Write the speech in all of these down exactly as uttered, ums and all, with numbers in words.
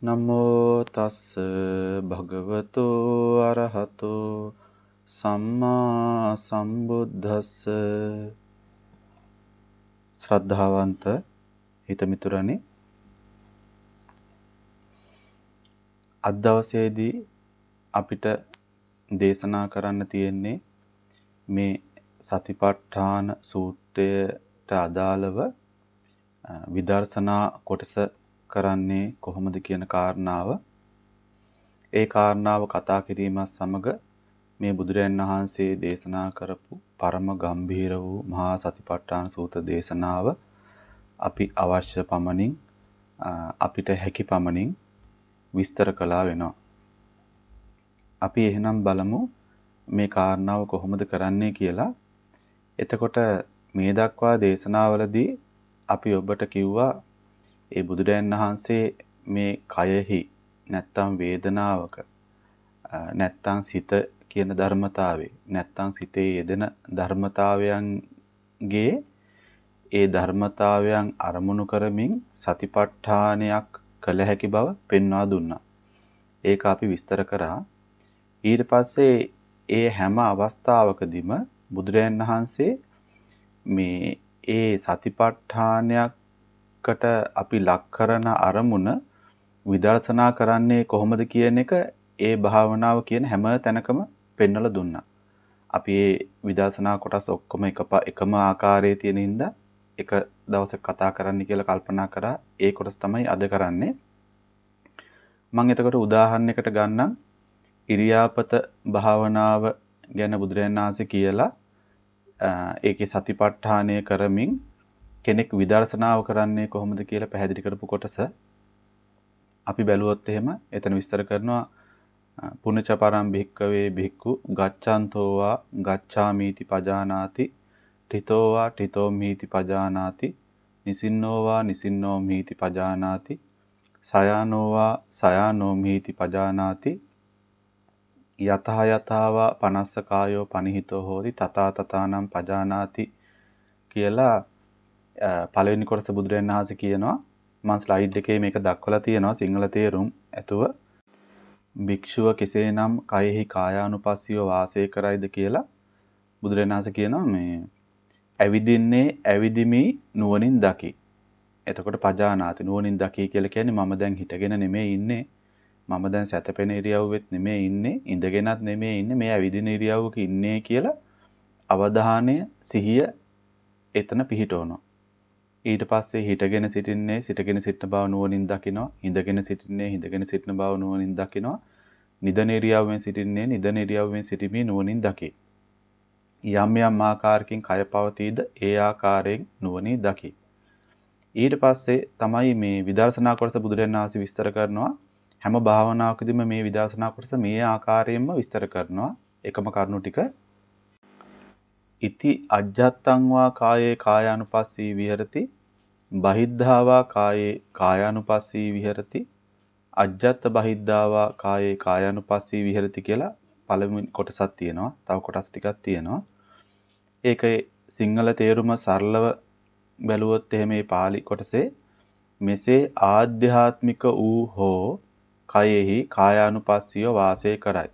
නමෝ තස්ස භගවතු අරහතෝ සම්මා සම්බුද්දස්ස. ශ්‍රද්ධාවන්ත හිතමිතුරනි, අද දවසේදී අපිට දේශනා කරන්න තියෙන්නේ මේ සතිපට්ඨාන සූත්‍රයට අදාළව විදර්ශනා කොටස කරන්නේ කොහොමද කියන කාරණාව. ඒ කාරණාව කතා කිරීමත් සමග මේ බුදුරයන් වහන්සේ දේශනා කරපු පරම ගම්භීර වූ මහා සතිපට්ඨාන සූත්‍ර දේශනාව අපි අවශ්‍ය පමණින් අපිට හැකි පමණින් විස්තර කළා වෙනවා. අපි එහෙනම් බලමු මේ කාරණාව කොහොමද කරන්නේ කියලා. එතකොට මේ දක්වා දේශනාවලදී අපි ඔබට කිව්වා ඒ බුදුරයන් වහන්සේ මේ කයෙහි නැත්තම් වේදනාවක නැත්තම් සිත කියන ධර්මතාවේ නැත්තම් සිතේ යෙදෙන ධර්මතාවයන්ගේ ඒ ධර්මතාවයන් අරමුණු කරමින් සතිපට්ඨානයක් කළ හැකි බව පෙන්වා දුන්නා. ඒක අපි විස්තර කරා. ඊට පස්සේ ඒ හැම අවස්ථාවකදීම බුදුරයන් වහන්සේ මේ ඒ සතිපට්ඨානයක් කට අපි ලක් කරන අරමුණ විදර්ශනා කරන්නේ කොහොමද කියන එක ඒ භාවනාව කියන හැම තැනකම පෙන්වලා දුන්නා. අපි මේ විදර්ශනා කොටස් ඔක්කොම එක එකම ආකාරයේ තියෙන හින්දා එක දවසක් කතා කරන්න කියලා කල්පනා කරා. ඒ කොටස් තමයි අද කරන්නේ. මම එතකොට උදාහරණයකට ගන්නම්. ඉරියාපත භාවනාව ගැන බුදුරජාණන් වහන්සේ කියලා ඒකේ සතිපට්ඨානය කරමින් කෙනෙක් විදර්ශනාව කරන්නේ කොහොමද කියලා පැහැදිලි කරපු කොටස අපි බැලුවොත් එහෙම එතන විස්තර කරනවා පුනච පරම් භික්කවේ භික්ඛු ගච්ඡන්තෝවා ගච්ඡාමීති පජානාති තිතෝවා තිතෝ මීති පජානාති නිසින්නෝවා නිසින්නෝ මීති පජානාති සයානෝවා සයානෝ මීති පජානාති යතහ යතාවා පනස්ස කායෝ පනිහිතෝ හෝති තථා තථානම් පජානාති කියලා පළවෙනි කොටස බුදුරජාණන් වහන්සේ කියනවා. මම ස්ලයිඩ් එකේ මේක දක්වලා තියෙනවා සිංහල තේරුම් ඇතුව. භික්ෂුව කෙසේනම් කයෙහි කායානුපස්සීව වාසය කරයිද කියලා බුදුරජාණන් වහන්සේ කියනවා මේ ඇවිදින්නේ ඇවිදිමි නුවණින් දකි. එතකොට පජානාති නුවණින් දකි කියලා කියන්නේ මම දැන් හිටගෙන නෙමෙයි ඉන්නේ. මම දැන් සැතපෙන ඉරියව්වෙත් නෙමෙයි ඉන්නේ. ඉඳගෙනත් නෙමෙයි ඉන්නේ. මේ ඇවිදින ඉරියව්වක ඉන්නේ කියලා අවධානය සිහිය එතන පිහිටවනවා. ඊට පස්සේ හිටගෙන සිටින්නේ සිටගෙන සිටින බව නුවණින් දකිනවා. ඉඳගෙන සිටින්නේ ඉඳගෙන සිටින බව නුවණින් දකිනවා. නිදන ඉරියව්වෙන් සිටින්නේ නිදන ඉරියව්වෙන් සිටීමේ නුවණින් දකි. යම් යම් ආකාරකින් කය පවතීද ඒ ආකාරයෙන් නුවණින් දකි. ඊට පස්සේ තමයි මේ විදර්ශනා කොටස බුදුරජාණන් වහන්සේ විස්තර කරනවා. හැම භාවනාවකදීම මේ විදර්ශනා කොටස මේ ආකාරයෙන්ම විස්තර කරනවා. එකම කරුණු ටික ඉති අජ්ජත්තං වා කායේ කායානුපස්සී විහෙරති බහිද්ධාවා කායේ කායානුපස්සී විහෙරති අජ්ජත්ත බහිද්ධාවා කායේ කායානුපස්සී විහෙරති කියලා පළවෙනි කොටසක් තියෙනවා. තව කොටස් ටිකක් තියෙනවා. ඒකේ සිංහල තේරුම සරලව බැලුවොත් එහෙම මේ පාලි කොටසේ මෙසේ ආධ්‍යාත්මික වූ හෝ කයෙහි කායානුපස්සීව වාසය කරයි.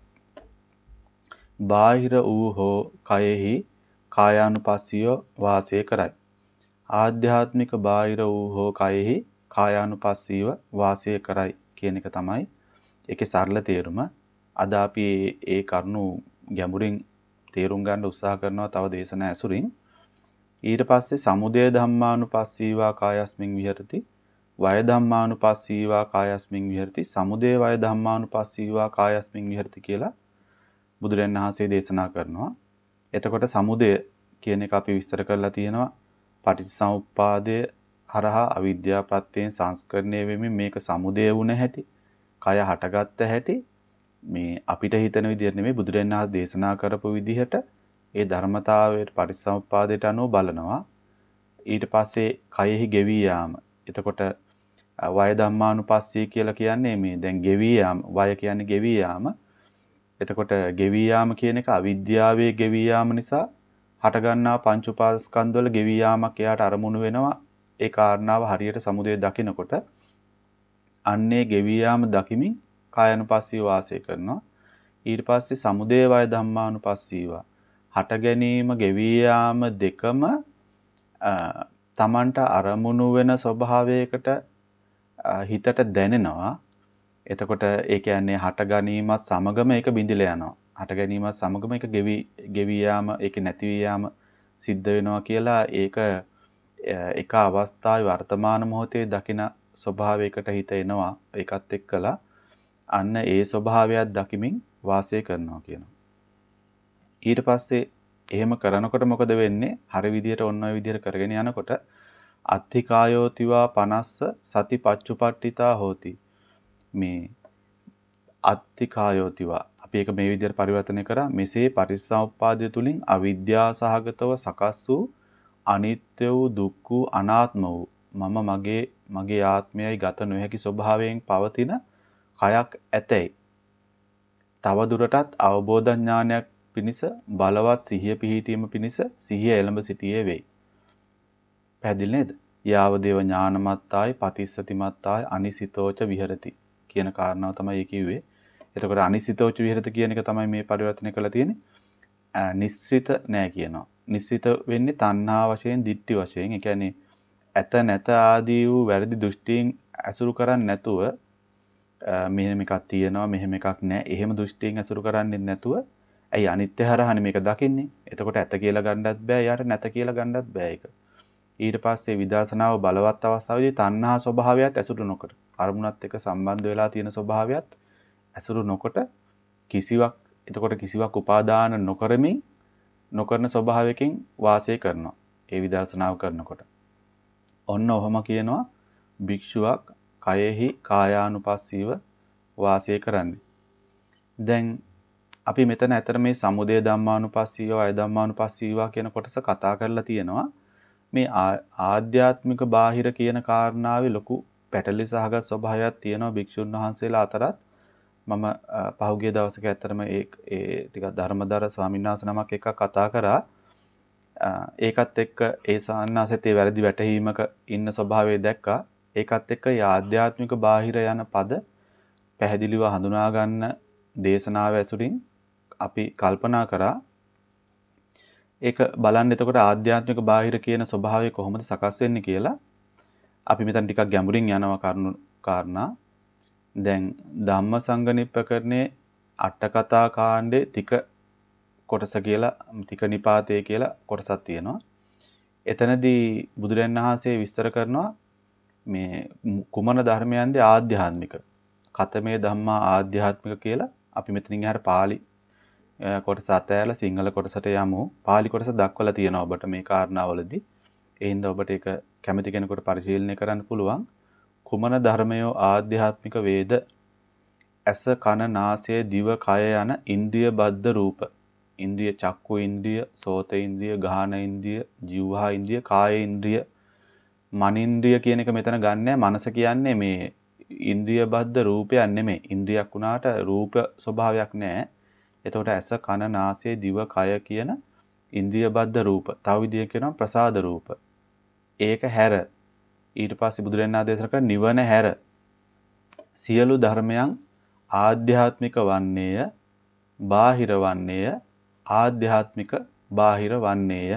බාහිර වූ හෝ කයෙහි කායානුපස්සීව වාසය කරයි. ආධ්‍යාත්මික බාහිර වූ හෝ කයෙහි කායානුපස්සීව වාසය කරයි කියන එක තමයි ඒකේ සරල තේරුම. අද අපි ඒ කරුණු ගැඹුරින් තේරුම් ගන්න උත්සාහ කරනවා තව දේශනා ඇසුරින්. ඊට පස්සේ සමුදය ධම්මානුපස්සීවා කායස්මින් විහෙරති වය ධම්මානුපස්සීවා කායස්මින් විහෙරති සමුදය වය ධම්මානුපස්සීවා කායස්මින් විහෙරති කියලා බුදුරජාණන් වහන්සේ දේශනා කරනවා. එතකොට සමුදය කියන එක අපි විස්තර කරලා තියෙනවා. පටිච්චසමුප්පාදය හරහා අවිද්‍යාව ප්‍රත්‍යයෙන් සංස්කරණය වෙමින් මේක සමුදය වුණ හැටි, කය හටගත්ත හැටි මේ අපිට හිතන විදිහට නෙමෙයි බුදුරජාණන් වහන්සේ දේශනා කරපු විදිහට ඒ ධර්මතාවයට පටිච්චසමුප්පාදයට අනුව බලනවා. ඊට පස්සේ කයෙහි ගෙවි යාම. එතකොට වය ධම්මානුපස්සී කියලා කියන්නේ මේ දැන් ගෙවි යාම. වය කියන්නේ ගෙවි යාම. එතකොට ගෙවි යාම කියන එක අවිද්‍යාවේ ගෙවි යාම නිසා හටගන්නා පංච උපාස්කන්ධ වල ගෙවි යාමක් එයාට අරමුණු වෙනවා. ඒ කාරණාව හරියට සමුදය දකිනකොට අන්නේ ගෙවී යාම දකිමින් කායानुපස්සීව වාසය කරනවා. ඊට පස්සේ සමුදය වය ධම්මානුපස්සීව හට ගැනීම ගෙවී යාම දෙකම තමන්ට අරමුණු වෙන ස්වභාවයකට හිතට දැනෙනවා. එතකොට ඒ කියන්නේ හට ගැනීමත් සමගම ඒක බිඳිලා යනවා. හට ගැනීමත් සමගම ඒක ගෙවි ගෙවි යාම ඒක නැති වී යාම සිද්ධ වෙනවා කියලා ඒක එක අවස්ථාවේ වර්තමාන මොහොතේ දකින ස්වභාවයකට හිත එනවා. ඒකත් එක්කලා අන්න ඒ ස්වභාවයත් දකිමින් වාසය කරනවා කියනවා. ඊට පස්සේ එහෙම කරනකොට මොකද වෙන්නේ? හරි විදියට ඔන්න ඔය විදියට කරගෙන යනකොට අත්ථිකායෝතිවා පනස්ස සති පච්චුපට්ඨිතා හෝති. මේ අත්ථිකායෝතිවා අපි ඒක මේ විදියට පරිවර්තනය කරා. මෙසේ පටිච්චසමුප්පාදය තුලින් අවිද්‍යා සහගතව සකස් වූ අනිත්‍ය වූ දුක්ඛ වූ අනාත්ම වූ මම මගේ මගේ ආත්මයයි ගත නොහැකි ස්වභාවයෙන් පවතින කයක් ඇතැයි තව දුරටත් අවබෝධ ඥානයක් පිණිස බලවත් සිහිය පිහිටීම පිණිස සිහිය එළඹ සිටියේ වෙයි. පැහැදිලි නේද? යාව දේව ඥානමත්තායි පතිස්සතිමත්තායි අනිසිතෝච විහෙරති කියන කාරණාව තමයි කිව්වේ. එතකොට අනිසිතෝච විහෙරති කියන එක තමයි මේ පරිවර්තනය කරලා තියෙන්නේ. නිස්සිත නෑ කියනවා. නිස්සිත වෙන්නේ තණ්හා වශයෙන්, ditthi වශයෙන්. ඒ කියන්නේ ඇත නැත ආදී වූ වැරදි දෘෂ්ටීන් ඇසුරු කරන්නේ නැතුව මෙහෙම එකක් තියෙනවා මෙහෙම එකක් නැහැ. එහෙම දෘෂ්ටීන් ඇසුරු කරන්නේ නැතුව ඇයි අනිත්‍ය හරහානේ මේක දකින්නේ. එතකොට ඇත කියලා ගන්නත් බෑ, යාට නැත කියලා ගන්නත් බෑ ඒක. ඊට පස්සේ විදර්ශනාව බලවත් අවස්ථාවේදී තණ්හා ස්වභාවයත් ඇසුරු නොකොට, අරමුණත් එක්ක සම්බන්ධ වෙලා තියෙන ස්වභාවයත් ඇසුරු නොකොට කිසිවක් එතකොට කිසිවක් උපාදාන නොකරමින් නොකරන ස්වභාවයකින් වාසය කරනවා. ඒ විදර්ශනාව කරනකොට. ඔන්න ඔහොම කියනවා භික්ෂුවක් කයෙහි කායානුපස්සීව වාසය කරන්නේ. දැන් අපි මෙතන ඇතර මේ සමුදය ධම්මානුපස්සීව වය ධම්මානුපස්සීව කියන කොටස කතා කරලා තියෙනවා. මේ ආධ්‍යාත්මික බාහිර කියන කාරණාවේ ලොකු පැටලි සහගත ස්වභාවයක් තියෙනවා භික්ෂුන් වහන්සේලා අතරත්. මම පහුගිය දවසක ඇතරම ඒ ඒ ටිකක් ධර්මදර ස්වාමීන් වහන්සේ නමක් එක්ක කතා කරා. ඒකත් එක්ක ඒ සාන්නාසෙත් ඒ වැරදි වැටහීමක ඉන්න ස්වභාවය දැක්කා. ඒකත් එක්ක යා ආධ්‍යාත්මික බාහිර යන පද පැහැදිලිව හඳුනා ගන්න දේශනාව ඇසුරින් අපි කල්පනා කරා. ඒක බලන්න එතකොට ආධ්‍යාත්මික බාහිර කියන ස්වභාවය කොහොමද සකස් වෙන්නේ කියලා. අපි මෙතන ටිකක් ගැඹුරින් යනවා කරුණු කාරණා. දැන් ධම්මසංගනිප්පකරණේ අටකතා කාණ්ඩේ තික කොටස කියලා තික නිපාතේ කියලා කොටසක් තියෙනවා. එතනදී බුදුරජාණන් වහන්සේ විස්තර කරනවා මේ කුමන ධර්මයන්ද ආධ්‍යාත්මික. කතමේ ධම්මා ආධ්‍යාත්මික කියලා අපි මෙතනින් එහාට පාලි කොටස අතෑරලා සිංහල කොටසට යමු. පාලි කොටස දක්වලා තියෙනවා ඔබට මේ කාරණාවලදී. ඒ හින්දා ඔබට ඒක කැමති කෙනෙකුට පරිශීලනය කරන්න පුළුවන්. කුමන ධර්මයෝ ආධ්‍යාත්මික වේද? ඇස කන නාසය දිව කය යන ඉන්ද්‍රිය බද්ධ රූප. ඉන්ද්‍රිය චක්කු ඉන්ද්‍රිය, සෝත ඉන්ද්‍රිය, ගාහන ඉන්ද්‍රිය, જીවහා ඉන්ද්‍රිය, කාය ඉන්ද්‍රිය, මනින්ද්‍රිය කියන එක මෙතන ගන්නෑ. මනස කියන්නේ මේ ඉන්ද්‍රිය බද්ධ රූපයක් නෙමෙයි. ඉන්ද්‍රියක් වුණාට රූප ස්වභාවයක් නැහැ. එතකොට ඇස කන නාසය දිව කය කියන ඉන්ද්‍රිය බද්ධ රූප. තව විදිහකින් කියනවා ප්‍රසාද රූප. ඒක හැර ඊට පස්සේ බුදුරජාණන් වහන්සේ දේශනා කරන නිවන හැර සියලු ධර්මයන් ආධ්‍යාත්මික වන්නේය, බාහිර වන්නේය, ආධ්‍යාත්මික බාහිර වන්නේය.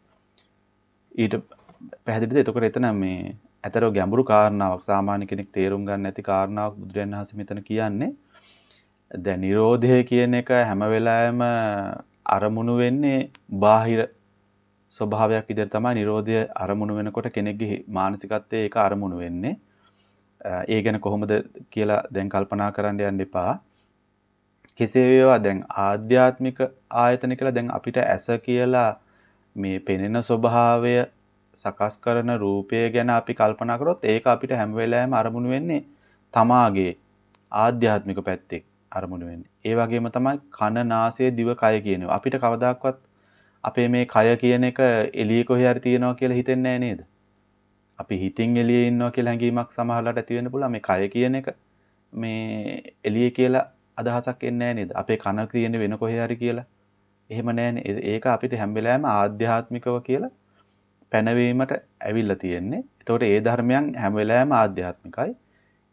ඊට පැහැදිලිද? එතකොට එතන මේ අතර ගැඹුරු කාරණාවක්, සාමාන්‍ය කෙනෙක් තේරුම් ගන්න නැති කාරණාවක් බුදුරජාණන් වහන්සේ මෙතන කියන්නේ. දැන් නිරෝධය කියන එක හැම වෙලාවෙම අරමුණු වෙන්නේ බාහිර ස්වභාවයක් විදිහට තමයි. නිරෝධය අරමුණු වෙනකොට කෙනෙක්ගේ මානසිකත්වයේ ඒක අරමුණු වෙන්නේ. ඒ ගැන කොහොමද කියලා දැන් කල්පනා කරන්න යන්න එපා. කෙසේ වේවා දැන් ආධ්‍යාත්මික ආයතන කියලා දැන් අපිට ඇස කියලා මේ පෙනෙන ස්වභාවය සකස් කරන රූපය ගැන අපි කල්පනා කරොත් ඒක අපිට හැම වෙලාවෙම අරමුණු වෙන්නේ තමාගේ ආධ්‍යාත්මික පැත්තේ අරමුණු වෙන්නේ. ඒ වගේම තමයි කන නාසය දිව කය කියනවා. අපිට කවදාක්වත් අපේ මේ කය කියන එක එළියේ කොහේ හරි තියෙනවා කියලා හිතෙන්නේ නැහැ නේද? අපි හිතින් එළියේ ඉන්නවා කියලා හැඟීමක් සමහරවිට ඇති වෙන්න පුළුවන්. මේ කය කියන එක මේ එළියේ කියලා අදහසක් එන්නේ නැහැ නේද? අපේ කන තියෙන්නේ වෙන කොහේ හරි කියලා. එහෙම නැහැනේ. ඒක අපිට හැම වෙලාවෙම ආධ්‍යාත්මිකව කියලා පැනවීමට ඇවිල්ලා තියෙන්නේ. එතකොට ඒ ධර්මයන් හැම වෙලාවෙම ආධ්‍යාත්මිකයි.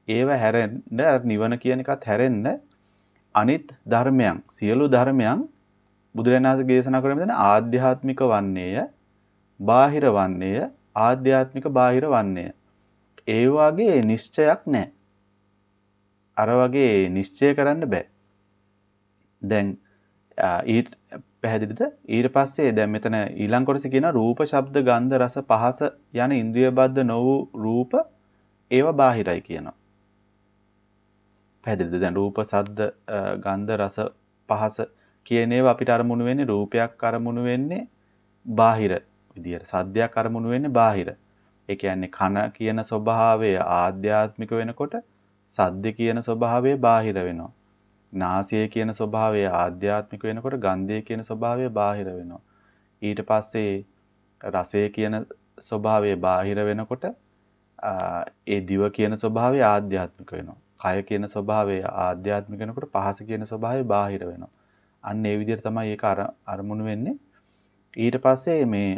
ඒව හැරෙන්න නිවන කියන එකත් හැරෙන්න අනිත් ධර්මයන් සියලු ධර්මයන් බුදුරජාණන් වහන්සේ දේශනා කරන මෙතන ආධ්‍යාත්මික වන්නේය, බාහිර වන්නේය, ආධ්‍යාත්මික බාහිර වන්නේය. ඒ වගේ නිශ්චයක් නැහැ. අර වගේ නිශ්චය කරන්න බෑ. දැන් ඊට පැහැදිලිද? ඊට පස්සේ දැන් මෙතන ඊළඟ කොටසේ කියන රූප, ශබ්ද, ගන්ධ, රස, පහස යන ඉන්ද්‍රිය බද්ධ නො වූ රූප ඒවා බාහිරයි කියනවා. පැහැදිලිද? දැන් රූප, ශබ්ද, ගන්ධ, රස, පහස කියන ඒවා අපිට අරමුණු වෙන්නේ රූපයක් අරමුණු වෙන්නේ බාහිර විදියට. සද්දයක් අරමුණු වෙන්නේ බාහිර. ඒ කියන්නේ කන කියන ස්වභාවය ආධ්‍යාත්මික වෙනකොට සද්ද කියන ස්වභාවය බාහිර වෙනවා. නාසය කියන ස්වභාවය ආධ්‍යාත්මික වෙනකොට ගන්ධය කියන ස්වභාවය බාහිර වෙනවා. ඊට පස්සේ රසය කියන ස්වභාවය බාහිර වෙනකොට ඒ දිව කියන ස්වභාවය ආධ්‍යාත්මික වෙනවා. කය කියන ස්වභාවය ආධ්‍යාත්මික වෙනකොට පහස කියන ස්වභාවය බාහිර වෙනවා. අන්න ඒ විදිහට තමයි ඒක අරමුණු වෙන්නේ. ඊට පස්සේ මේ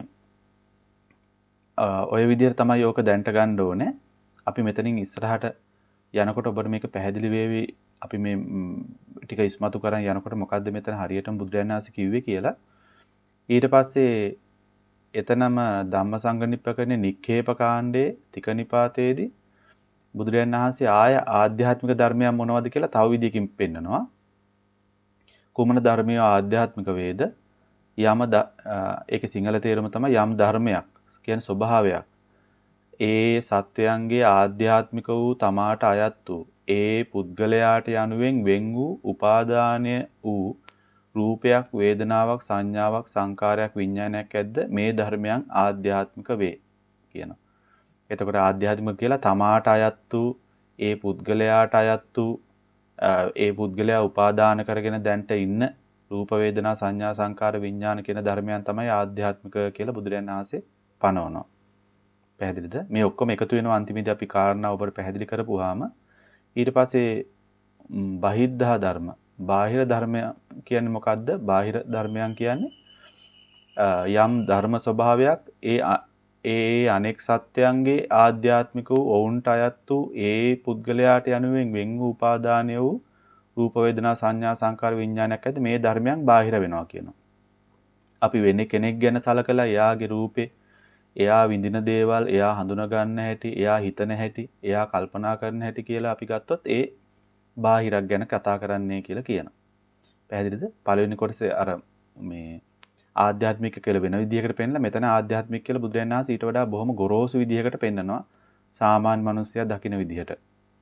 ඔය විදිහට තමයි ඕක දැනට ගන්න ඕනේ. අපි මෙතනින් ඉස්සරහට යනකොට ඔබට මේක පැහැදිලි වේවි. අපි මේ ටික ඉස්මතු කරන් යනකොට මොකද්ද මෙතන හරියටම බුදුරජාණන් වහන්සේ කිව්වේ කියලා. ඊට පස්සේ එතනම ධම්මසංගණිප්පකනේ නික්ඛේප කාණ්ඩයේ තික නිපාතයේදී බුදුරජාණන් වහන්සේ ආය ආධ්‍යාත්මික ධර්මයන් මොනවද කියලා තව විදියකින් පෙන්නනවා. කුමන ධර්මය ආධ්‍යාත්මික වේද? යම ඒකේ සිංහල තේරුම තමයි යම් ධර්මයක් කියන ස්වභාවයක්. ඒ සත්වයන්ගේ ආධ්‍යාත්මික වූ තමාට අයත් වූ ඒ පුද්ගලයාට යනුවෙන් වෙන් වූ උපාදානය වූ රූපයක්, වේදනාවක්, සංඥාවක්, සංකාරයක්, විඥානයක් ඇද්ද මේ ධර්මයන් ආධ්‍යාත්මික වේ කියනවා. එතකොට ආධ්‍යාත්මික කියලා තමාට අයත් වූ ඒ පුද්ගලයාට අයත් වූ ඒ පුද්ගලයා උපාදාන කරගෙන දැන්ට ඉන්න රූප, වේදනා, සංඥා, සංකාර, විඥාන කියන ධර්මයන් තමයි ආධ්‍යාත්මික කියලා බුදුරජාණන් වහන්සේ පනවනවා. පැහැදිලිද? මේ ඔක්කොම එකතු වෙනවා අන්තිමේදී අපි කාරණා ඔබට පැහැදිලි කරපුවාම ඊට පස්සේ බහිද්ධා ධර්ම, බාහිර ධර්ම කියන්නේ මොකද්ද? බාහිර ධර්මයන් කියන්නේ යම් ධර්ම ස්වභාවයක් ඒ ඒ අනෙක් සත්‍යයන්ගේ ආධ්‍යාත්මික වූ ඔවුන්ට අයත් වූ ඒ පුද්ගලයාට යනුවෙන් වෙන් වූ උපාදානය වූ රූප, වේදනා, සංඥා, සංකාර, විඥානයක් ඇද්ද මේ ධර්මයන් බාහිර වෙනවා කියනවා. අපි වෙන්නේ කෙනෙක් ගැන සලකලා එයාගේ රූපේ, එයා විඳින දේවල්, එයා හඳුනා ගන්න හැටි, එයා හිතන හැටි, එයා කල්පනා කරන හැටි කියලා අපි ගත්තොත් ඒ බාහිරක් ගැන කතා කරන්නේ කියලා කියනවා. පැහැදිලිද? පළවෙනි කොටසේ අර මේ ආධ්‍යාත්මික කියලා වෙන විදිහකට පෙන්නලා මෙතන ආධ්‍යාත්මික කියලා බුදුරජාණන් වහන්සේ ඊට වඩා බොහොම ගොරෝසු විදිහකට පෙන්නනවා සාමාන්‍ය මිනිස්සයා දකින විදිහට.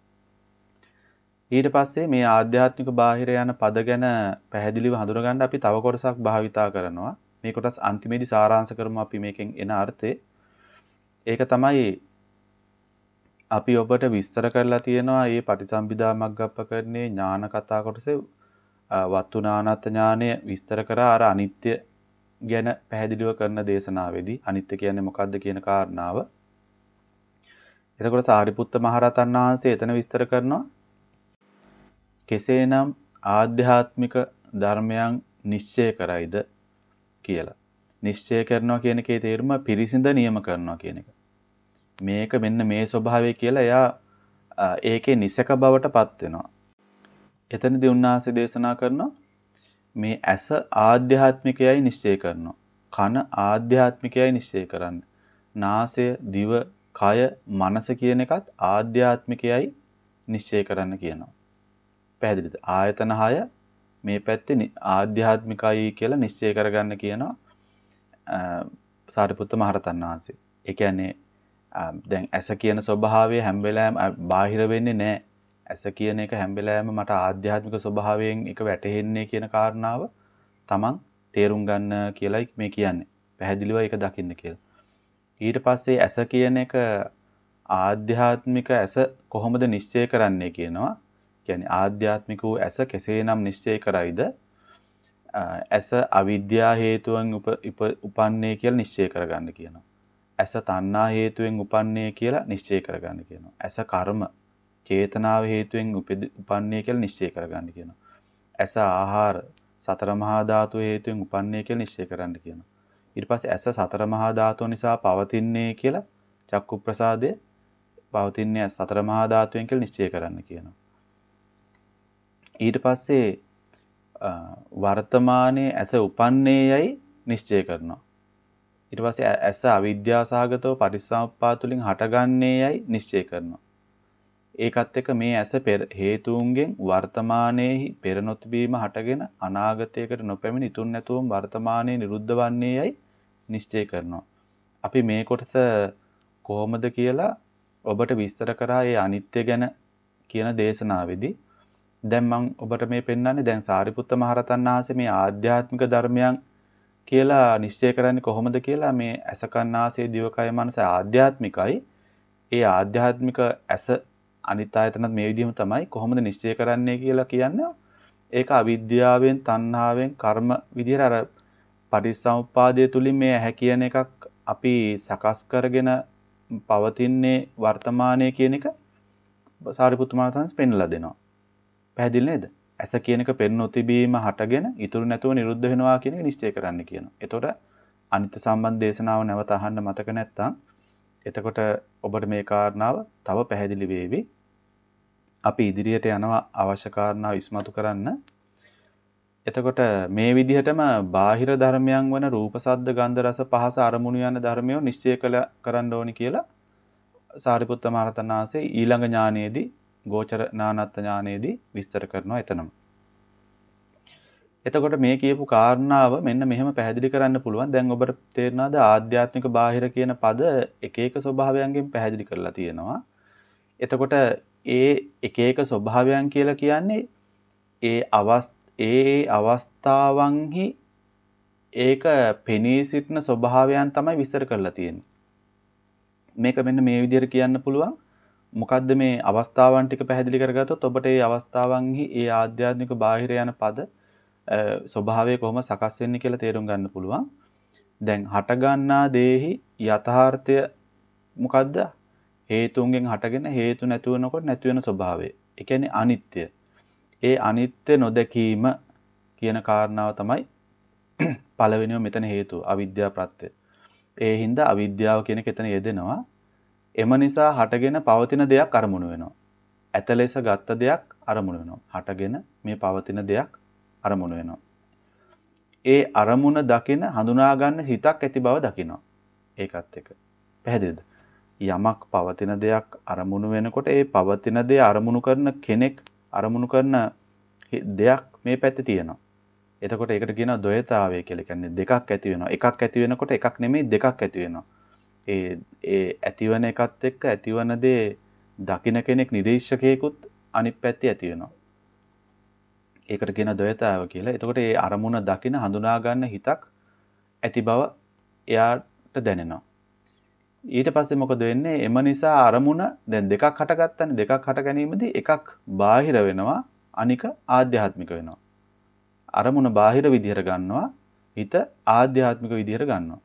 ඊට පස්සේ මේ ආධ්‍යාත්මික බාහිර යන පද ගැන පැහැදිලිව හඳුනා ගන්න අපි තව කොටසක් භාවිතා කරනවා. මේ කොටස් අන්තිමේදී සාරාංශ කරමු අපි මේකෙන් එන අර්ථය. ඒක තමයි අපි ඔබට විස්තර කරලා තියෙනවා මේ පටිසම්භිදා මග්ගප්පකරණේ ඥාන කතා කොටසේ වත්තුනානත් ඥානය විස්තර කරා අර අනිත්‍ය ගැන පැහැදිලිව කරන දේශනාවේදී අනිත්‍ය කියන්නේ මොකක්ද කියන කාරණාව. එතකොට සාරිපුත්ත මහරහතන් වහන්සේ එතන විස්තර කරනවා කෙසේනම් ආධ්‍යාත්මික ධර්මයන් නිශ්චය කරයිද කියලා. නිශ්චය කරනවා කියන එකේ තේරුම පිරිසිඳ නියම කරනවා කියන එක. මේක මෙන්න මේ ස්වභාවය කියලා එයා ඒකේ නිසක බවට පත් වෙනවා. එතනදී උන්වහන්සේ දේශනා කරනවා මේ ඇස ආධ්‍යාත්මිකයයි නිශ්චය කරනවා. කන ආධ්‍යාත්මිකයයි නිශ්චය කරන්න. නාසය, දිව, කය, මනස කියන එකත් ආධ්‍යාත්මිකයයි නිශ්චය කරන්න කියනවා. පැහැදිලිද? ආයතන හය මේ පැත්තේ ආධ්‍යාත්මිකයි කියලා නිශ්චය කරගන්න කියනවා සාරිපුත්ත මහරහතන් වහන්සේ. ඒ කියන්නේ දැන් ඇස කියන ස්වභාවය හැම වෙලාවෙම බාහිර වෙන්නේ නැහැ. ඇස කියන එක හැම වෙලාවෙම මට ආධ්‍යාත්මික ස්වභාවයෙන් එක වැටහෙන්නේ කියන කාරණාව තමන් තේරුම් ගන්න කියලායි මේ කියන්නේ. පැහැදිලිව ඒක දකින්න කියලා. ඊට පස්සේ ඇස කියන එක ආධ්‍යාත්මික ඇස කොහොමද නිශ්චය කරන්නේ කියනවා. කියන්නේ ආධ්‍යාත්මික වූ ඇස කෙසේනම් නිශ්චය කරයිද? ඇස අවිද්‍යා හේතුවෙන් උපන්නේ කියලා නිශ්චය කරගන්න කියනවා. ඇස තණ්හා හේතුවෙන් උපන්නේ කියලා නිශ්චය කරගන්න කියනවා. ඇස කර්ම චේතනාව හේතුවෙන් උපන්නේ කියලා නිශ්චය කරගන්න කියනවා. ඇස ආහාර සතර මහා ධාතු හේතුවෙන් උපන්නේ කියලා නිශ්චය කරන්න කියනවා. ඊට පස්සේ ඇස සතර මහා ධාතු නිසා පවතින්නේ කියලා චක්කු ප්‍රසාදය පවතින්නේ සතර මහා ධාතුවෙන් කියලා නිශ්චය කරන්න කියනවා. ඊට පස්සේ වර්තමානයේ ඇස උපන්නේ යයි නිශ්චය කරනවා. ඊට පස්සේ ඇස අවිද්‍යාසහගතව පටිච්චසමුප්පාද තුලින් හටගන්නේ යයි නිශ්චය කරනවා. ඒකත් එක්ක මේ ඇස පෙර හේතුන්ගෙන් වර්තමානයේහි පෙර නොතිබීම හටගෙන අනාගතයකට නොපැමිණි ඉතුරු නැතුවම වර්තමානයේ නිරුද්ධ වන්නේ යයි නිශ්චය කරනවා. අපි මේ කොටස කොහොමද කියලා ඔබට විස්තර කරා ඒ අනිත්‍ය ගැන කියන දේශනාවේදී දැන් මම ඔබට මේ පෙන්වන්නේ දැන් සාරිපුත්ත මහරහතන් වහන්සේ මේ ආධ්‍යාත්මික ධර්මයන් කියලා නිශ්චය කරන්නේ කොහොමද කියලා මේ ඇස කන් නාසය දිවකය මනස ආධ්‍යාත්මිකයි. ඒ ආධ්‍යාත්මික ඇස අනිත් ආයතනත් මේ විදිහම තමයි කොහොමද නිශ්චය කරන්නේ කියලා කියන්නේ. ඒක අවිද්‍යාවෙන්, තණ්හාවෙන්, කර්ම විදිහට අර පටිච්චසමුප්පාදය තුලින් මේ ඇහැ කියන එකක් අපි සකස් කරගෙන පවතින්නේ වර්තමානයේ කියන එක සාරිපුත්ත මහරහතන් පෙන්වලා දෙනවා. පැහැදිලි නේද? ඇස කියන එක පෙර නොතිබීම හටගෙන ඉතුරු නැතුව නිරුද්ධ වෙනවා කියන එක නිශ්චය කරන්න කියනවා. එතකොට අනිත්‍ය සම්බන්ධ දේශනාව නැවත අහන්න මතක නැත්නම් එතකොට ඔබට මේ කාරණාව තව පැහැදිලි වේවි. අපි ඉදිරියට යනවා අවශ්‍ය කාරණා විශ්මතු කරන්න. එතකොට මේ විදිහටම බාහිර ධර්මයන් වන රූප, ශබ්ද, ගන්ධ, රස, පහස, අරමුණු යන ධර්මයෝ නිශ්චය කළ කරන්න ඕනි කියලා සාරිපුත්ත මහරහතන් වහන්සේ ඊළඟ ඥානයේදී ගෝචර නානත් ඥානයේදී විස්තර කරනවා එතනම. එතකොට මේ කියපු කාරණාව මෙන්න මෙහෙම පැහැදිලි කරන්න පුළුවන්. දැන් ඔබට තේරෙනවද ආධ්‍යාත්මික බාහිර කියන පද එක එක ස්වභාවයන්ගෙන් පැහැදිලි කරලා තියෙනවා. එතකොට ඒ එක එක ස්වභාවයන් කියලා කියන්නේ ඒ අවස් ඒ අවස්ථාවන්හි ඒක පෙනී සිටින ස්වභාවයන් තමයි විස්තර කරලා තියෙන්නේ. මේක මෙන්න මේ විදිහට කියන්න පුළුවන්. මොකද්ද මේ අවස්ථාවන් ටික පැහැදිලි කරගත්තොත් ඔබට මේ අවස්ථාවන්හි ඒ ආධ්‍යාත්මික බාහිර යන පද ස්වභාවය කොහොම සකස් වෙන්නේ කියලා තේරුම් ගන්න පුළුවන්. දැන් හට ගන්නා දේහි යථාර්ථය මොකද්ද? හේතුන්ගෙන් හටගෙන හේතු නැති වෙනකොට නැති වෙන ස්වභාවය. ඒ කියන්නේ අනිත්‍ය. ඒ අනිත්‍ය නොදැකීම කියන කාරණාව තමයි පළවෙනිම මෙතන හේතුව අවිද්‍යාව ප්‍රත්‍ය. ඒ හින්දා අවිද්‍යාව කියන එක එතන යෙදෙනවා. එම නිසා හටගෙන පවතින දෙයක් අරමුණු වෙනවා. ඇත ලෙස ගත්ත දෙයක් අරමුණු වෙනවා. හටගෙන මේ පවතින දෙයක් අරමුණු වෙනවා. ඒ අරමුණ දකින හඳුනා ගන්න හිතක් ඇති බව දකිනවා. ඒකත් එක. පැහැදිලිද? යමක් පවතින දෙයක් අරමුණු වෙනකොට ඒ පවතින දේ අරමුණු කරන කෙනෙක් අරමුණු කරන දෙයක් මේ පැත්තේ තියෙනවා. එතකොට ඒකට කියනවා ද්වයතාවය කියලා. කියන්නේ දෙකක් ඇති වෙනවා. එකක් ඇති වෙනකොට එකක් නෙමෙයි දෙකක් ඇති වෙනවා. ඒ ඒ ඇතිවන එකත් එක්ක ඇතිවන දේ දකින්න කෙනෙක් නිරීක්ෂකයෙකුත් අනිත් පැත්තේ ඇති වෙනවා. ඒකට කියන ද්වයතාව කියලා. එතකොට ඒ අරමුණ දකින්න හඳුනා ගන්න හිතක් ඇති බව එයාට දැනෙනවා. ඊට පස්සේ මොකද වෙන්නේ? එම නිසා අරමුණ දැන් දෙකක් හටගත්තනේ. දෙකක් හට ගැනීමදී එකක් බාහිර වෙනවා, අනික ආධ්‍යාත්මික වෙනවා. අරමුණ බාහිර විදිහට ගන්නවා, හිත ආධ්‍යාත්මික විදිහට ගන්නවා.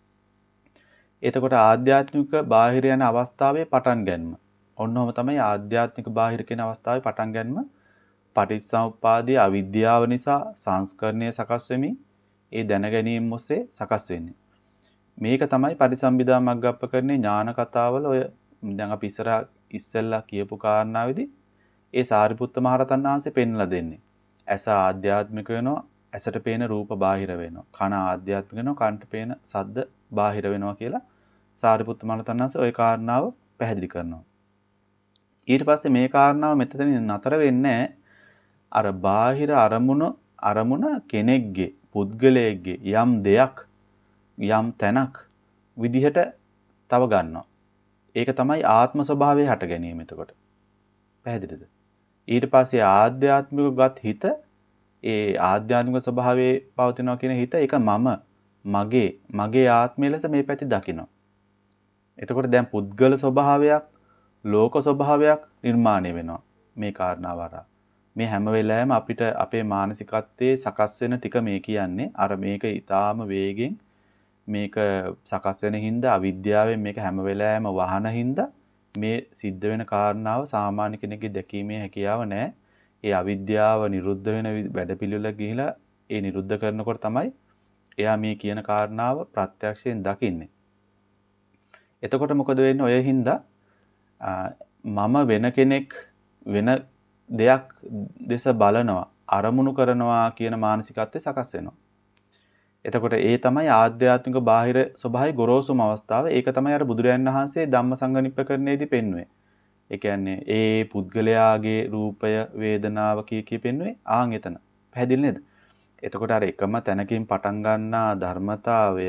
එතකොට ආධ්‍යාත්මික බාහිර යන අවස්ථාවේ පටන් ගැනීම. ඔන්නෝම තමයි ආධ්‍යාත්මික බාහිර කියන අවස්ථාවේ පටන් ගැනීම. පටිච්චසමුප්පාදයේ අවිද්‍යාව නිසා සංස්කරණය සකස් වෙමින් ඒ දැන ගැනීම ඔස්සේ සකස් වෙන්නේ. මේක තමයි පරිසම්බිදා මග්ගප්පකරණේ ඥාන කතාවල ඔය දැන් අපි ඉස්සරහ ඉස්සෙල්ලා කියපු කාරණාවේදී ඒ සාරිපුත්ත මහරහතන් වහන්සේ පෙන්ලා දෙන්නේ. ඇස ආධ්‍යාත්මික වෙනවා, ඇසට පේන රූප බාහිර වෙනවා. කන ආධ්‍යාත්මික වෙනවා, කන්ට පේන ශබ්ද බාහිර වෙනවා කියලා සාරිපුත්ත මහරහතන් වහන්සේ ওই කාරණාව පැහැදිලි කරනවා. ඊට පස්සේ මේ කාරණාව මෙතනින් නතර වෙන්නේ අර බාහිර අරමුණ අරමුණ කෙනෙක්ගේ පුද්ගලයෙක්ගේ යම් දෙයක් යම් තැනක් විදිහට තව ගන්නවා. ඒක තමයි ආත්ම ස්වභාවය හට ගැනීම. එතකොට පැහැදිලිද? ඊට පස්සේ ආධ්‍යාත්මිකගත හිත ඒ ආධ්‍යාත්මික ස්වභාවයේ පවතිනවා කියන හිත ඒක මම මගේ මගේ ආත්මය ලෙස මේ පැති දකිනවා. එතකොට දැන් පුද්ගල ස්වභාවයක් ලෝක ස්වභාවයක් නිර්මාණය වෙනවා මේ කාරණාව හරහා. මේ හැම වෙලාවෙම අපිට අපේ මානසිකත්වයේ සකස් වෙන ටික මේ කියන්නේ අර මේක ඊටාම වේගෙන් මේක සකස් වෙන හින්දා අවිද්‍යාවෙන් මේක හැම වෙලාවෙම වහන හින්දා මේ සිද්ධ වෙන කාරණාව සාමාන්‍ය කෙනෙක්ගේ දැකීමේ හැකියාව නැහැ. ඒ අවිද්‍යාව නිරුද්ධ වෙන වැඩපිළිවෙල ගිහිලා ඒ නිරුද්ධ කරනකොට තමයි එයා මේ කියන කාරණාව ප්‍රත්‍යක්ෂයෙන් දකින්නේ. එතකොට මොකද වෙන්නේ? ඔය හින්දා මම වෙන කෙනෙක් වෙන දෙයක් දෙස බලනවා අරමුණු කරනවා කියන මානසිකත්වය සකස් වෙනවා. එතකොට ඒ තමයි ආධ්‍යාත්මික බාහිර ස්වභාවය ගොරෝසුම අවස්ථාව. ඒක තමයි අර බුදුරයන් වහන්සේ ධම්මසංගණිප්පකරණයේදී පෙන්වුවේ. ඒ කියන්නේ ඒ පුද්ගලයාගේ රූපය වේදනාව කී කී පෙන්වුවේ ආන් එතන. පැහැදිලි නේද? එතකොට අර එකම තැනකින් පටන් ගන්නා ධර්මතාවය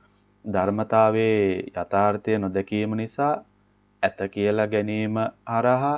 ධර්මතාවයේ යථාර්ථය නොදැකීම නිසා ඇත කියලා ගැනීම හරහා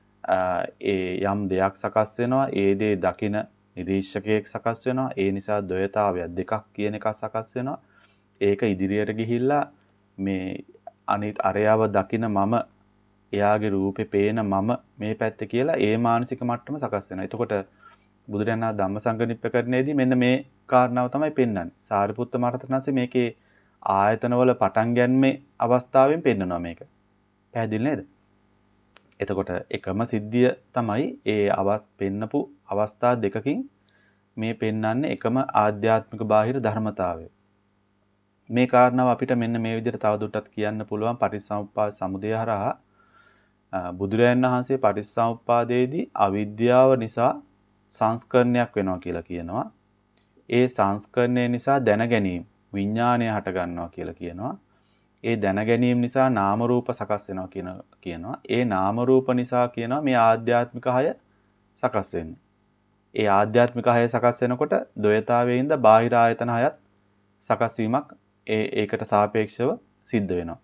ඒ යම් දෙයක් සකස් වෙනවා. ඒ දේ දකින නිරීක්ෂකයෙක් සකස් වෙනවා. ඒ නිසා ද්වයතාවය දෙකක් කියන එක සකස් වෙනවා. ඒක ඉදිරියට ගිහිල්ලා මේ අනිත් අරයව දකින මම එයාගේ රූපේ පේන මම මේ පැත්තේ කියලා ඒ මානසික මට්ටම සකස් වෙනවා. එතකොට බුදුරජාණන් වහන්සේ ධම්මසංගණිප්පකරණයේදී මෙන්න මේ කාරණාව තමයි පෙන්වන්නේ. සාරිපුත්ත මහරහතන්සේ මේකේ ආයතනවල පටන් ගැනීමේ අවස්ථාවෙන් පෙන්වනවා මේක. පැහැදිලි නේද? එතකොට එකම සිද්ධිය තමයි ඒ අවස් පෙන්නපු අවස්ථා දෙකකින් මේ පෙන්වන්නේ එකම ආධ්‍යාත්මික බාහිර ධර්මතාවය. මේ කාරණාව අපිට මෙන්න මේ විදිහට තවදුරටත් කියන්න පුළුවන් පටිච්චසමුප්පාද සමුදය හරහා බුදුරජාණන් වහන්සේ පටිච්චසමුප්පාදයේදී අවිද්‍යාව නිසා සංස්කරණයක් වෙනවා කියලා කියනවා. ඒ සංස්කරණය නිසා දැන ගැනීම විඥාණය හට ගන්නවා කියලා කියනවා. ඒ දැන ගැනීම නිසා නාම රූප සකස් වෙනවා කියන කියනවා. ඒ නාම රූප නිසා කියනවා මේ ආධ්‍යාත්මික හය සකස් වෙන්නේ. ඒ ආධ්‍යාත්මික හය සකස් වෙනකොට ද්වයතාවයෙන්ද බාහිර ආයතන හයත් සකස් වීමක් ඒ ඒකට සාපේක්ෂව සිද්ධ වෙනවා.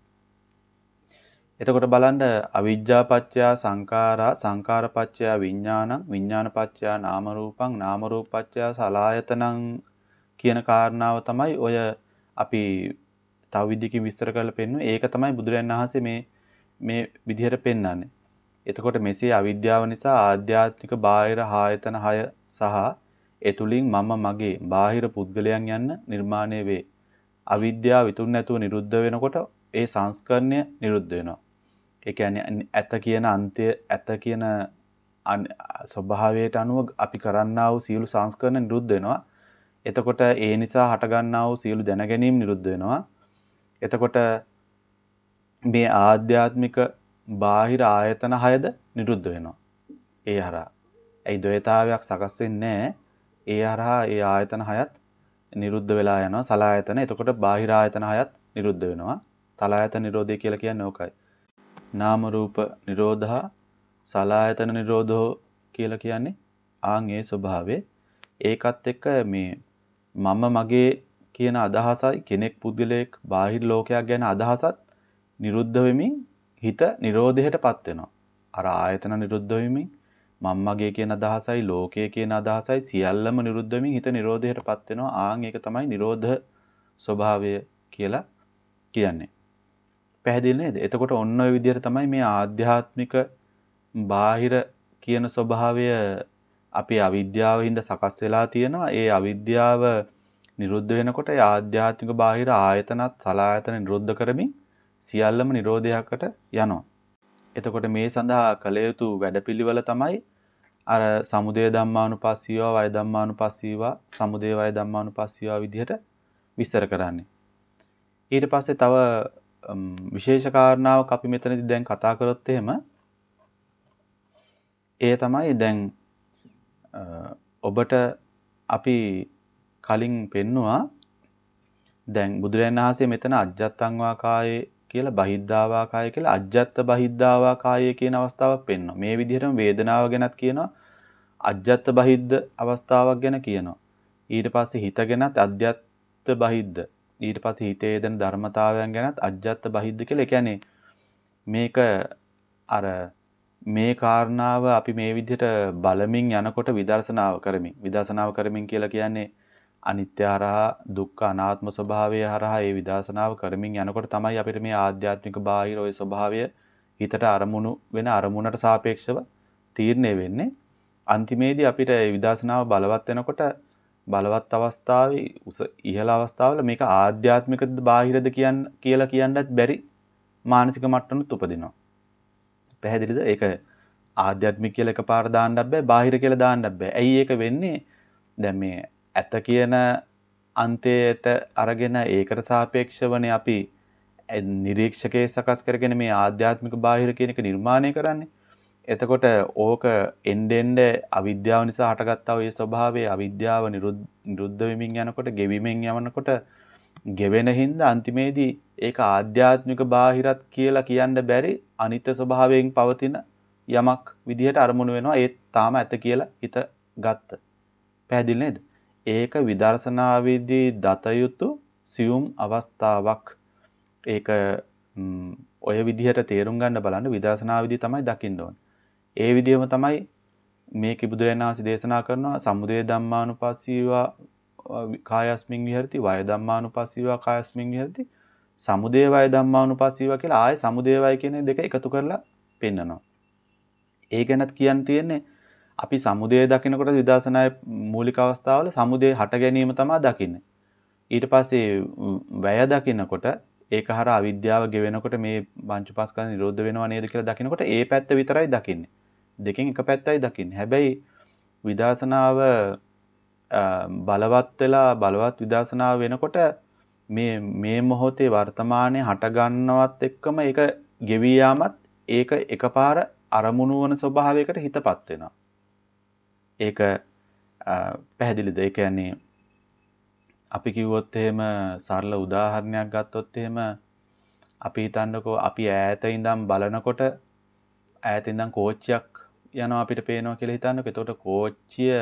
එතකොට බලන්න අවිජ්ජා පත්‍ය සංඛාරා සංඛාර පත්‍ය විඥානං විඥාන පත්‍ය නාම රූපං නාම රූප පත්‍ය සලආයතනං කියන කාරණාව තමයි ඔය අපි තව විදිහකින් විස්තර කරලා පෙන්වන්නේ. ඒක තමයි බුදුරජාණන් වහන්සේ මේ මේ විදිහට පෙන්වන්නේ. එතකොට මෙසේ අවිද්‍යාව නිසා ආධ්‍යාත්මික බාහිර ආයතන හය සහ එතුලින් මම මගේ බාහිර පුද්ගලයන් යන්න නිර්මාණය වේ. අවිද්‍යාව විතුන් නැතුව නිරුද්ධ වෙනකොට ඒ සංස්කරණය නිරුද්ධ වෙනවා. ඒ කියන්නේ ඇත කියන අන්තය ඇත කියන ස්වභාවයට අනුව අපි කරන්නා වූ සියලු සංස්කරණ නිරුද්ධ වෙනවා. එතකොට ඒ නිසා හටගන්නා වූ සියලු දැනගැනීම් නිරුද්ධ වෙනවා. එතකොට මේ ආධ්‍යාත්මික බාහිර ආයතන හයද නිරුද්ධ වෙනවා. ඒ හරහා. ඒ ද්වයතාවයක් සකස් වෙන්නේ නැහැ. ඒ හරහා ඒ ආයතන හයත් නිරුද්ධ වෙලා යනවා. සලආයතන. එතකොට බාහිර ආයතන හයත් නිරුද්ධ වෙනවා. සලආයතන නිරෝධය කියලා කියන්නේ ඕකයි. නාම රූප නිරෝධා සලආයතන නිරෝධෝ කියලා කියන්නේ ආන් ඒ ස්වභාවය. ඒකත් එක්ක මේ මම මගේ කියන අදහසයි කෙනෙක් පුද්ගලයෙක් බාහිර ලෝකයක් ගැන අදහසත් නිරුද්ධ වෙමින් හිත නිරෝධයටපත් වෙනවා. අර ආයතන නිරුද්ධ වෙමින් මම මගේ කියන අදහසයි ලෝකයේ කියන අදහසයි සියල්ලම නිරුද්ධ වෙමින් හිත නිරෝධයටපත් වෙනවා. ආන් ඒක තමයි නිරෝධ ස්වභාවය කියලා කියන්නේ. පැහැදිලි නේද? එතකොට ඔන්න ඔය විදිහට තමයි මේ ආධ්‍යාත්මික බාහිර කියන ස්වභාවය අපේ අවිද්‍යාවින්ද සකස් වෙලා තියෙනවා. ඒ අවිද්‍යාව නිරුද්ධ වෙනකොට ඒ ආධ්‍යාත්මික බාහිර ආයතනත් සලආයතන නිරුද්ධ කරමින් සියල්ලම නිරෝධයකට යනවා. එතකොට මේ සඳහා කළ යුතු වැඩපිළිවෙල තමයි අර සමුදය ධම්මානුපස්සීව වය ධම්මානුපස්සීව සමුදය වය ධම්මානුපස්සීව විදිහට විස්තර කරන්නේ. ඊට පස්සේ තව විශේෂ කාරණාවක් අපි මෙතනදී දැන් කතා කරොත් එහෙම ඒ තමයි දැන් ඔබට අපි කලින් පෙන්නවා දැන් බුදුරජාණන් වහන්සේ මෙතන අජ්ජත්තං වා කායේ කියලා බහිද්ධාවා කායේ කියලා අජ්ජත්ත බහිද්ධාවා කායේ කියන අවස්ථාවක් පෙන්වනවා. මේ විදිහටම වේදනාව ගැනත් කියනවා අජ්ජත්ත බහිද්ධ අවස්ථාවක් ගැන කියනවා. ඊට පස්සේ හිත ගැනත් අජ්ජත්ත බහිද්ධ ඊට පස්සේ හිතේ දෙන ධර්මතාවයන් ගැනත් අජ්ජත්ත බහිද්ධ කියලා. ඒ කියන්නේ මේක අර මේ කාරණාව අපි මේ විදිහට බලමින් යනකොට විදර්ශනාව කරමින් විදර්ශනාව කරමින් කියලා කියන්නේ අනිත්‍ය හරහා දුක්ඛ අනාත්ම ස්වභාවය හරහා ඒ විදර්ශනාව කරමින් යනකොට තමයි අපිට මේ ආධ්‍යාත්මික බාහිර ওই ස්වභාවය හිතට අරමුණු වෙන අරමුණට සාපේක්ෂව තීරණය වෙන්නේ. අන්තිමේදී අපිට ඒ විදර්ශනාව බලවත් වෙනකොට බලවත් අවස්ථාවේ උස ඉහළ අවස්ථාවල මේක ආධ්‍යාත්මිකද බාහිරද කියන්න කියලා කියන්නත් බැරි මානසික මට්ටමත් උපදිනවා. පැහැදිලිද? ඒක ආධ්‍යාත්මික කියලා එකපාර දාන්නත් බෑ, බාහිර කියලා දාන්නත් බෑ. ඇයි ඒක වෙන්නේ? දැන් මේ ඇත කියන අන්තයට අරගෙන ඒකට සාපේක්ෂවනේ අපි නිරීක්ෂකයේ සකස් කරගෙන මේ ආධ්‍යාත්මික බාහිර කියන එක නිර්මාණය කරන්නේ. එතකොට ඕක එන්ඩෙන්ඩ අවිද්‍යාව නිසා හටගත්තා වූ ඒ ස්වභාවයේ අවිද්‍යාව නිරුද්ධ වෙමින් යනකොට ගෙවිමින් යනකොට ගෙවෙන හින්දා අන්තිමේදී ඒක ආධ්‍යාත්මික බාහිරත් කියලා කියන්න බැරි අනිත්‍ය ස්වභාවයෙන් පවතින යමක් විදිහට අරමුණු වෙනවා. ඒත් තාම ඇත කියලා හිත ගත්ත. පැහැදිලි නේද? ඒක විදර්ශනාවේදී දත යුතු සියුම් අවස්ථාවක්. ඒක ඔය විදිහට තේරුම් ගන්න බලන්න විදර්ශනාවේදී තමයි දකින්න ඕනේ. ඒ විදිහම තමයි මේක බුදුරජාණන් වහන්සේ දේශනා කරනවා සමුදය ධම්මානුපස්සීවා කායස්මින් විහෙරති වය ධම්මානුපස්සීවා කායස්මින් විහෙරති සමුදය වය ධම්මානුපස්සීවා කියලා ආයේ සමුදය වය කියන දෙක එකතු කරලා පෙන්නනවා. ඒ ගැනත් කියන්න තියෙන්නේ අපි සමුදය දකිනකොට විදර්ශනායේ මූලික අවස්ථාවල සමුදය හට ගැනීම තමයි දකින්නේ. ඊට පස්සේ වැය දකිනකොට ඒක හර අවිද්‍යාව ගෙවෙනකොට මේ පංචපාස්කන්ධ නිරෝධ වෙනවා නේද කියලා දකිනකොට ඒ පැත්ත විතරයි දකින්නේ. දෙකෙන් එක පැත්තයි දකින්නේ. හැබැයි විදර්ශනාව බලවත් වෙලා බලවත් විදර්ශනාව වෙනකොට මේ මේ මොහොතේ වර්තමානයේ හට ගන්නවත් එක්කම ඒක ගෙවි යාමත් ඒක එකපාර අරමුණු වන ස්වභාවයකට හිතපත් වෙනවා. ඒක පැහැදිලිද? ඒ කියන්නේ අපි කිව්වොත් එහෙම සරල උදාහරණයක් ගත්තොත් එහෙම අපි හිතන්නකෝ අපි ඈත ඉඳන් බලනකොට ඈත ඉඳන් කෝච්චියක් යනවා අපිට පේනවා කියලා හිතන්නකෝ. එතකොට කෝච්චිය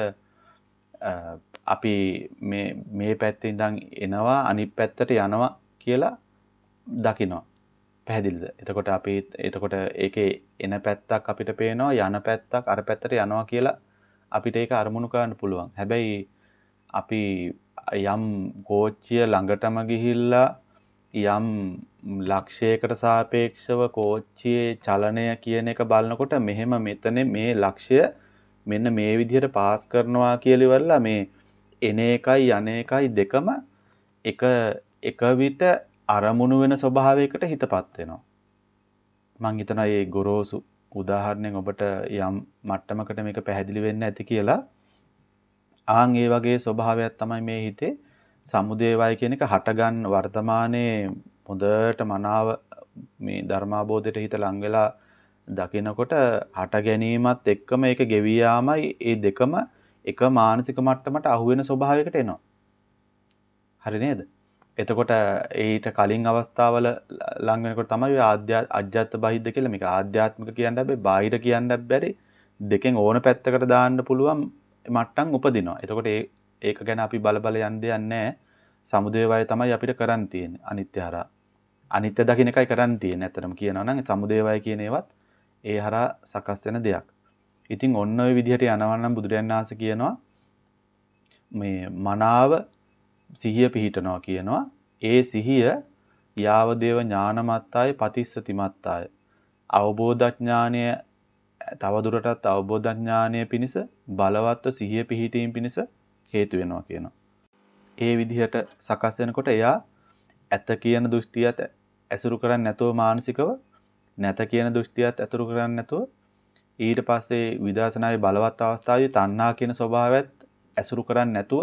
අපි මේ මේ පැත්තේ ඉඳන් එනවා අනිත් පැත්තට යනවා කියලා දකිනවා. පැහැදිලිද? එතකොට අපි එතකොට ඒකේ එන පැත්තක් අපිට පේනවා යන පැත්තක් අර පැත්තට යනවා කියලා අපිට ඒක අරමුණු කරන්න පුළුවන්. හැබැයි අපි යම් කෝච්චිය ළඟටම ගිහිල්ලා යම් ලක්ෂයකට සාපේක්ෂව කෝච්චියේ චලනය කියන එක බලනකොට මෙහෙම මෙතන මේ ලක්ෂය මෙන්න මේ විදිහට පාස් කරනවා කියලා ඉවරලා මේ එන එකයි යන එකයි දෙකම එක එක විට අරමුණු වෙන ස්වභාවයකට හිතපත් වෙනවා. මම හිතනවා මේ ගොරෝසු උදාහරණයෙන් ඔබට යම් මට්ටමකට මේක පැහැදිලි වෙන්න ඇති කියලා. ආන් ඒ වගේ ස්වභාවයක් තමයි මේ හිතේ සමුදය වය කියන එක හටගන්න වර්තමානයේ හොඳට මනාව මේ ධර්මාබෝධයට හිත ලං වෙලා දකිනකොට හට ගැනීමත් එක්කම ඒක ගෙවි යාමයි ඒ දෙකම එක මානසික මට්ටමට අහු වෙන ස්වභාවයකට එනවා. හරි නේද? එතකොට ඊට කලින් අවස්ථාවල ලං වෙනකොට තමයි අජ්ජත් බහිද්ද කියලා මේක ආධ්‍යාත්මික කියන්න බෑ බාහිර කියන්න බැරි දෙකෙන් ඕන පැත්තකට දාන්න පුළුවන් මට්ටම් උපදිනවා. එතකොට ඒ ඒක ගැන අපි බල බල යන්න දෙයක් නැහැ. සමුදය වය තමයි අපිට කරන්න තියෙන්නේ. අනිත්‍ය හරහා. අනිත්‍ය දකින්න එකයි කරන්න තියෙන්නේ. ඇත්තටම කියනවා නම් සමුදය වය කියන ඒවත් ඒ හරහා සකස් වෙන දෙයක්. ඉතින් ඔන්න ඔය විදිහට යනවා නම් බුදුරජාණන් වහන්සේ කියනවා මේ මනාව සිහිය පිහිටනවා කියනවා. ඒ සිහිය යාවදේව ඥානමත්තාය පතිස්සති මත්තාය. අවබෝධඥානය තවදුරටත් අවබෝධඥානය පිණිස බලවත්ව සිහිය පිහිටීම පිණිස හේතු වෙනවා කියනවා. ඒ විදිහට සකස් වෙනකොට එයා ඇත කියන දෘෂ්ටියත් ඇසුරු කරන්නේ නැතුව මානසිකව නැත කියන දෘෂ්ටියත් ඇසුරු කරන්නේ නැතුව ඊට පස්සේ විදර්ශනාවේ බලවත් අවස්ථාවේ තණ්හා කියන ස්වභාවයත් ඇසුරු කරන්නේ නැතුව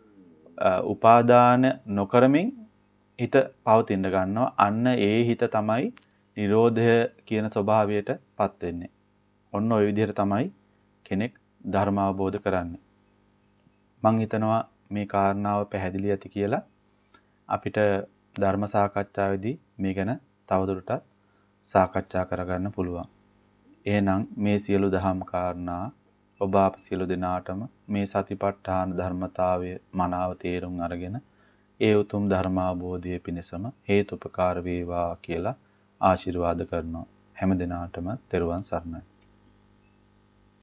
උපාදාන නොකරමින් හිත පවතින්න ගන්නවා. අන්න ඒ හිත තමයි නිරෝධය කියන ස්වභාවයට පත් වෙන්නේ. ඔන්න ඔය විදිහට තමයි කෙනෙක් ධර්ම අවබෝධ කරන්නේ. මම හිතනවා මේ කාරණාව පැහැදිලි ඇති කියලා අපිට ධර්ම සාකච්ඡාවේදී මේ ගැන තවදුරටත් සාකච්ඡා කරගන්න පුළුවන්. එහෙනම් මේ සියලු දහම් කාරණා ඔබ අප සියලු දෙනාටම මේ සතිපට්ඨාන ධර්මතාවය මනාව තේරුම් අරගෙන ඒ උතුම් ධර්මාබෝධය පිණිසම හේතුපකාර වේවා කියලා ආශිර්වාද කරනවා. හැම දිනාටම තෙරුවන් සරණයි.